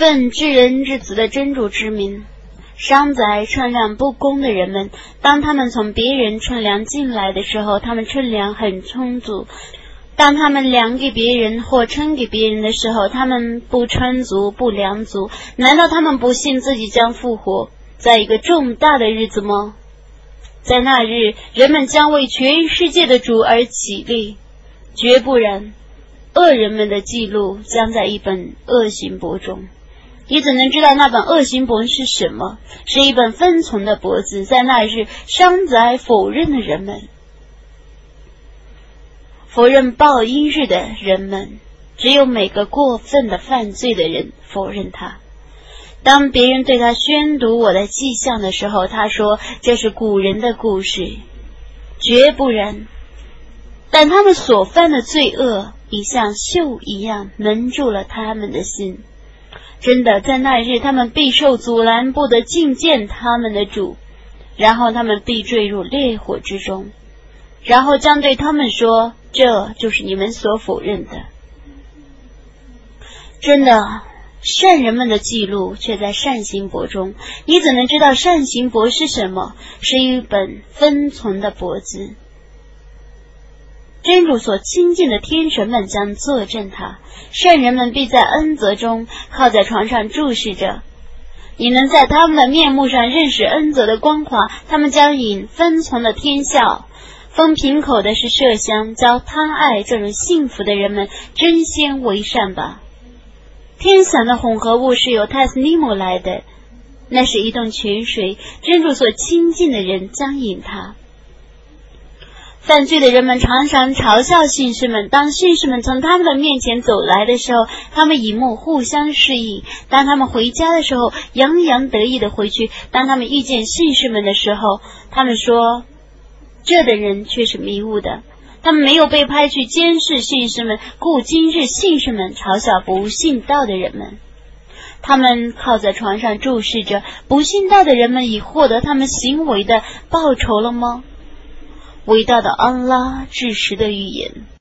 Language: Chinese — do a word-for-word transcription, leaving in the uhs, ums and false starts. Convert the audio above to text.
奉至人至子的真主之名，商宰称量不公的人们，当他们从别人称量进来的时候，他们称量很充足；当他们量给别人或称给别人的时候，他们不称足不量足。难道他们不信自己将复活在一个重大的日子吗？在那日，人们将为全世界的主而起立，绝不然，恶人们的记录将在一本恶行簿中。你怎能知道那本恶行簿是什么？是一本分存的簿子。在那日，商宰否认的人们，否认报应日的人们，只有每个过分的犯罪的人否认他。当别人对他宣读我的迹象的时候，他说这是古人的故事，绝不然。但他们所犯的罪恶已像锈一样蒙住了他们的心。真的，在那日他们必受阻拦，不得觐见他们的主，然后他们必坠入烈火之中，然后将对他们说，这就是你们所否认的。真的，善人们的记录却在善行簿中。你怎能知道善行簿是什么？是一本分存的簿子。真主所亲近的天神们将作证他，圣人们必在恩泽中靠在床上注视着。你能在他们的面目上认识恩泽的光华，他们将引分存的天笑。封瓶口的是麝香，教贪爱这种幸福的人们争先为善吧。天伞的混合物是由泰斯尼姆来的，那是一洞泉水，真主所亲近的人将饮它。犯罪的人们常常嘲笑信士们，当信士们从他们的面前走来的时候，他们以目互相示意；当他们回家的时候，洋洋得意地回去；当他们遇见信士们的时候，他们说，这的人却是迷雾的。他们没有被派去监视信士们，故今日信士们嘲笑不信道的人们。他们靠在床上注视着，不信道的人们已获得他们行为的报酬了吗？伟大的安拉至实的预言。